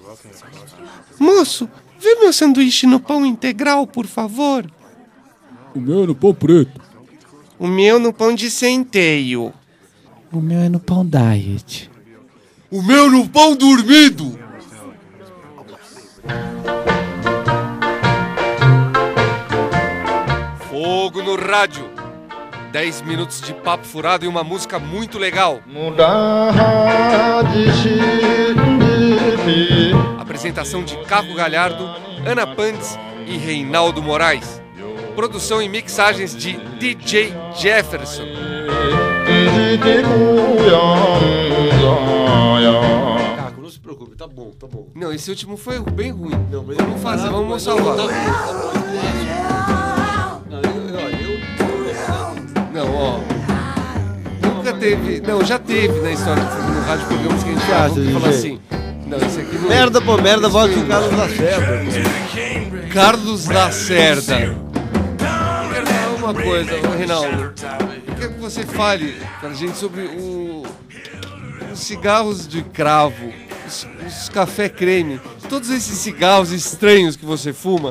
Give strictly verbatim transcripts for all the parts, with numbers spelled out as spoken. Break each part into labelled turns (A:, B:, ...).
A: Moço, vê meu sanduíche no pão integral, por favor.
B: O meu é no pão preto.
A: O meu no pão de centeio.
C: O meu é no pão diet.
A: O meu no pão dormido. Fogo no rádio. Dez minutos de papo furado e uma música muito legal. Apresentação de Caco Galhardo, Ana Pandes e Reinaldo Moraes. Produção e mixagens de D J Jefferson.
D: Caco, não se preocupe, tá bom, tá bom.
A: Não, esse último foi bem ruim.
D: Não, mas
A: vamos fazer, vamos salvar.
D: Não, eu, eu,
A: Não, ó. Nunca teve. Não, já teve na história no rádio programas que a gente fala, que fala assim. Não, esse aqui não.
D: merda, pô, merda, volta com o Carlos Lacerda.
A: Carlos Lacerda. Uma coisa, Reinaldo, eu quero que você fale pra gente sobre o, os cigarros de cravo, os, os café creme, todos esses cigarros estranhos que você fuma.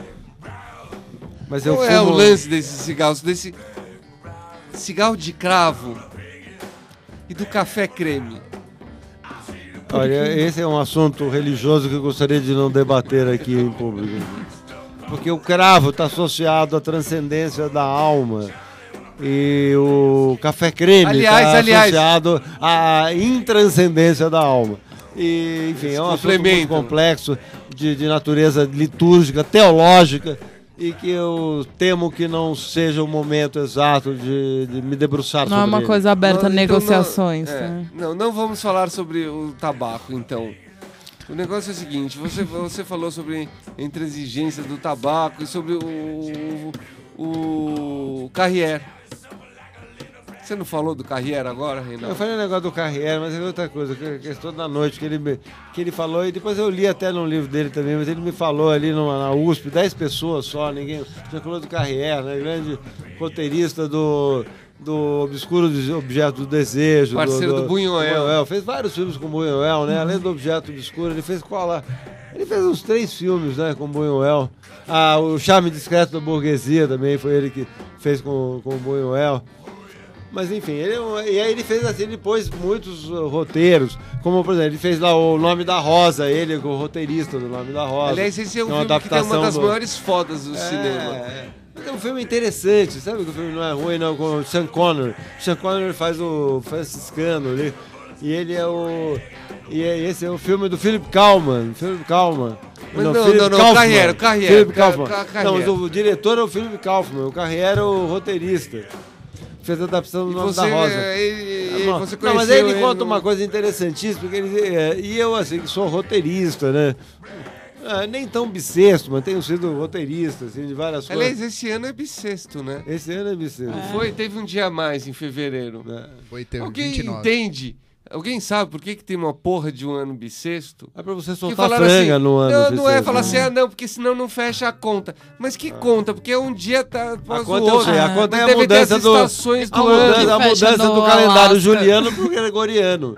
D: Mas eu
A: Qual
D: fumo...
A: é o lance desses cigarros, desse cigarro de cravo e do café creme?
D: Olha, esse é um assunto religioso que eu gostaria de não debater aqui em público. Porque o cravo está associado à transcendência da alma e o café creme está associado à intranscendência da alma. E, enfim, é um assunto muito complexo de, de natureza litúrgica, teológica, e que eu temo que não seja o momento exato de, de me debruçar sobre ele.
E: Não é uma coisa aberta a
A: Não,
E: negociações.
A: Então, não, é,
E: né?
A: não, não vamos falar sobre o tabaco, então. O negócio é o seguinte, você, você falou sobre a intransigência do tabaco e sobre o, o, o Carrier. Você não falou do Carrier agora, Reinaldo?
D: Eu falei o negócio do Carrier, mas é outra coisa, que a questão da noite que ele, me, que ele falou, e depois eu li até no livro dele também, mas ele me falou ali numa, na U S P, dez pessoas só, ninguém... Já falou do Carrier, né? Grande roteirista do... do Obscuro Objeto do Desejo.
A: Parceiro do, do, do Buñuel.
D: Buñuel. Fez vários filmes com Buñuel, né? Além do Objeto Obscuro, ele fez qual lá? Ele fez uns três filmes, né, com Buñuel. Ah, o Charme Discreto da Burguesia também foi ele que fez com, com Buñuel. Mas enfim, ele, e aí ele fez assim, ele pôs muitos uh, roteiros, como por exemplo, ele fez lá o Nome da Rosa, ele o roteirista do Nome da Rosa.
A: Aliás, esse é um
D: é
A: filme que tem uma das
D: do...
A: maiores fodas do
D: é,
A: cinema.
D: É. É um filme interessante, sabe que o filme não é ruim, não, com o Sean Connery. O Sean Connery faz o franciscano ali, e ele é o... E é, esse é o filme do Philip Kaufman, Philip Kaufman.
A: Mas não, não, não, não, Carrier, o Carrier.
D: Philip Kaufman.
A: Ca, ca,
D: não, mas o diretor é o Philip Kaufman, o Carrier é o roteirista. Fez a adaptação do Nome da Rosa.
A: E, e,
D: não,
A: você
D: não, mas aí ele, ele conta
A: no...
D: uma coisa interessantíssima, porque ele, é, e eu, assim, que sou roteirista, né? Ah, nem tão bissexto, mas tenho sido roteirista, assim, de várias coisas.
A: Aliás, esse ano é bissexto, né?
D: Esse ano é bissexto.
A: É. Foi, teve um dia a mais em fevereiro.
D: É.
F: Foi, teve
A: Alguém
F: vinte e nove.
A: Entende? Alguém sabe por que, que tem uma porra de um ano bissexto?
D: É pra você soltar franga
A: assim,
D: no ano
A: Não,
D: bissexto.
A: não é falar assim, ah, não, porque senão não fecha a conta. Mas que ah. conta? Porque um dia tá após
D: a conta
A: o outro.
D: Eu sei, a conta é a mudança do,
A: estações do
D: a
A: ano.
D: mudança, a mudança do calendário Alasca. Juliano pro gregoriano.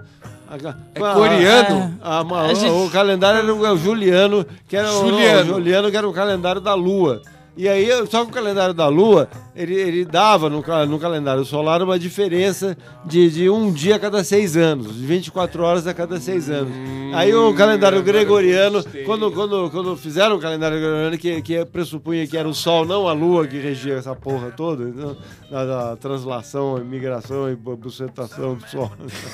A: É coreano?
D: A, a, a, gente... O calendário era o Juliano, que era
A: Juliano.
D: o, o Juliano, que era o calendário da Lua. E aí, só que o calendário da Lua, ele, ele dava no, no calendário solar uma diferença de, de um dia a cada seis anos, de vinte e quatro horas a cada seis anos. Hum, aí o calendário gregoriano, quando, quando, quando fizeram o calendário gregoriano, que, que pressupunha que era o Sol, não a Lua, que regia essa porra toda, então, da, da translação, migração e bucetação do Sol.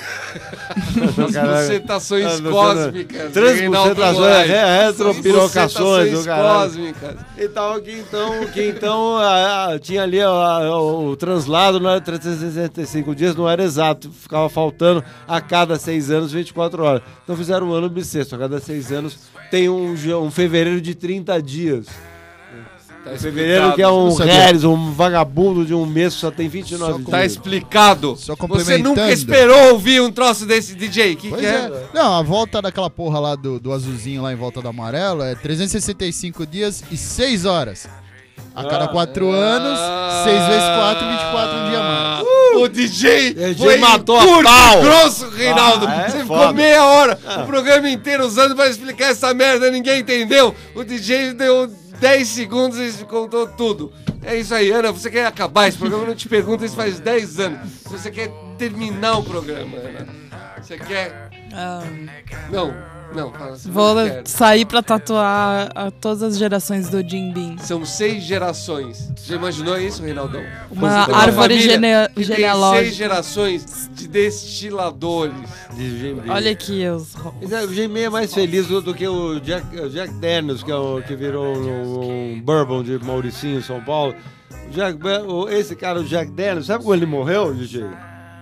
A: As bucetações cósmicas.
D: Transbucetações, retropirocações.
A: cósmicas.
D: E tal, que então, que então a, a, tinha ali a, a, o translado, não era trezentos e sessenta e cinco dias, não era exato, ficava faltando a cada seis anos, vinte e quatro horas. Então fizeram um ano bissexto, a cada seis anos tem um, um fevereiro de trinta dias. Tá um fevereiro que é um Harris, um vagabundo de um mês que só tem vinte e nove dias.
A: Tá explicado.
F: Só
A: Você nunca esperou ouvir um troço desse D J? Que, que é?
F: é? Não, a volta daquela porra lá do, do azulzinho lá em volta do amarelo é trezentos e sessenta e cinco dias e seis horas. A cada quatro anos, seis vezes quatro, vinte e quatro, um dia mais.
A: Uh, o D J,
D: O D J
A: foi
D: matou a
A: curto,
D: pau.
A: grosso, Reinaldo.
D: Ah, é
A: Você
D: foda.
A: ficou meia hora, o programa inteiro usando pra explicar essa merda, ninguém entendeu. O D J deu dez segundos e contou tudo. É isso aí, Ana, você quer acabar esse programa? Eu não te pergunto isso faz dez anos. Você quer terminar o programa, Ana? Você quer...
E: Ah,
A: Não, não, fala assim.
E: vou
A: não quero.
E: sair pra tatuar a todas as gerações do Jim Beam.
A: São seis gerações. Já imaginou isso, Reinaldão?
E: Uma
A: Você tem
E: árvore
A: família
E: gene-
A: que tem
E: genealógica.
A: seis gerações de destiladores.
D: De Jim Beam.
E: Olha aqui os...
D: Mas é, o Jim Beam é mais feliz do, do que o Jack, o Jack Daniels, que, é o, que virou um, um bourbon de Mauricinho, São Paulo. O Jack, o, esse cara, o Jack Daniels, sabe como ele morreu, D J?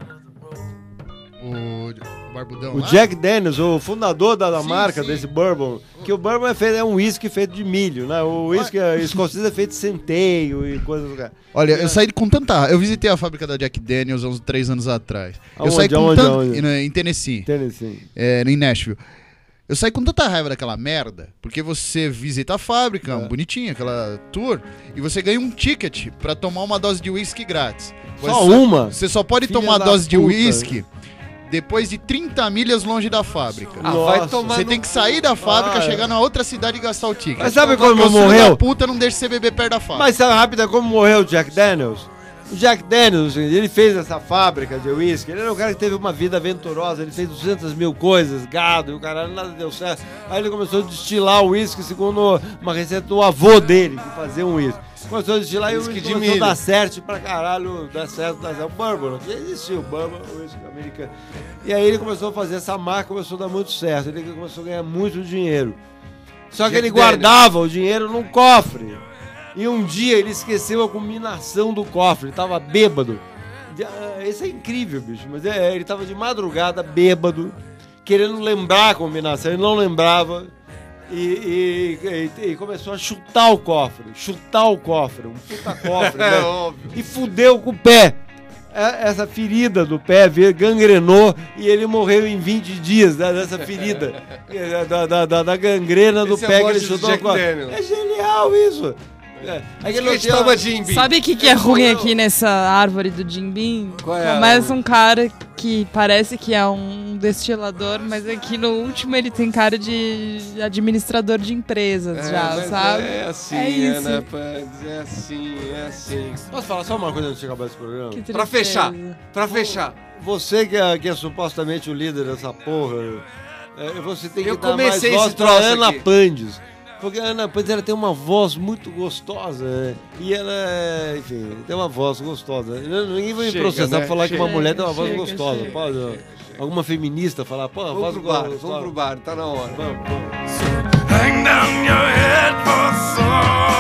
F: O barbudão
D: O
F: lá?
D: Jack Daniels, o fundador da, da
F: Sim,
D: marca
F: sim.
D: desse bourbon, que o bourbon é, feito, é um whisky feito de milho, né? O whisky escocês é feito de centeio e coisas do cara.
F: Olha, eu saí com tanta... Eu visitei a fábrica da Jack Daniels há uns três anos atrás. Eu
D: Aonde,
F: saí com
D: aonde,
F: tanto...
D: aonde?
F: Em Tennessee,
D: Tennessee.
F: é, em Nashville. Eu saí com tanta raiva daquela merda, porque você visita a fábrica,
D: É.
F: bonitinha, aquela tour, e você ganha um ticket pra tomar uma dose de uísque grátis.
D: Só
F: Você-
D: uma?
F: Você só pode
D: Filha
F: tomar a
D: da
F: dose de
D: puta.
F: uísque depois de trinta milhas longe da fábrica.
A: Ah,
D: Nossa.
A: vai tomar
F: Você
A: no
F: tem que sair da fábrica,
D: Ah, é.
F: chegar na outra cidade e gastar o ticket.
D: Mas sabe
F: Porque
D: como
F: o filho
D: morreu?
F: da puta não deixa você beber perto da fábrica.
D: Mas sabe rápido como morreu o Jack Daniels? O Jack Daniels, ele fez essa fábrica de uísque, ele era um cara que teve uma vida aventurosa, ele fez duzentas mil coisas, gado, e o caralho, nada deu certo. Aí ele começou a destilar o uísque segundo uma receita do avô dele, que fazia um uísque. Começou a destilar e o
A: Uísque
D: uísque
A: de
D: começou a
A: milho.
D: dar certo pra caralho, dar certo, dar certo. O bourbon, já existia o bourbon, o uísque americano. E aí ele começou a fazer essa marca, começou a dar muito certo, ele começou a ganhar muito dinheiro. Só que
A: Jack
D: ele guardava o dinheiro num cofre. E um dia ele esqueceu a combinação do cofre, ele tava bêbado. De- ah, Isso é incrível, bicho, mas é, ele tava de madrugada, bêbado, querendo lembrar a combinação, ele não lembrava. E, e- e- e começou a chutar o cofre, chutar o cofre, um puta cofre, né?
A: É óbvio.
D: E fudeu com o pé. É- Essa ferida do pé veio, gangrenou e ele morreu em vinte dias, né, dessa ferida, é, da, da, da- da gangrena do
A: Esse é
D: pé
A: a
D: que
A: morte
D: ele
A: do
D: chutou o
A: Jack
D: cofre.
A: Daniels.
D: É genial isso. É. Aí
A: Que
D: ele
A: a gente
D: tinha-
A: toma Jim Beam.
E: Sabe o que, que é ruim aqui nessa árvore do Jim Beam?
A: Qual é a
E: Começa
A: árvore?
E: um cara que parece que é um destilador, mas aqui no último ele tem cara de administrador de empresas
A: É,
E: já,
A: mas
E: sabe?
A: É assim,
E: É isso.
A: Ana Pandes, é assim, é assim.
D: Posso falar só uma coisa antes de acabar esse programa?
E: Que
A: Pra
E: tristeza.
A: fechar, pra fechar.
D: Você que é, que é supostamente o líder dessa porra, é, você tem que
A: Eu
D: dar mais
A: comecei
D: voz
A: esse
D: pra
A: troço
D: Ana
A: aqui.
D: Pandes. Porque a Ana Pandes ela tem uma voz muito gostosa, né? E ela, é, enfim, tem uma voz gostosa. Ninguém vai me
A: Chega,
D: processar
A: né?
D: pra falar que uma
A: Chega,
D: mulher tem uma voz
E: chega,
D: gostosa.
E: chega,
D: Pode? Alguma feminista falar, pô, a
A: Vamos
D: voz
A: pro bar,
D: gostosa.
A: vamos pro bar, tá na hora.
D: Vamos, vamos.
G: Hang down your head for some.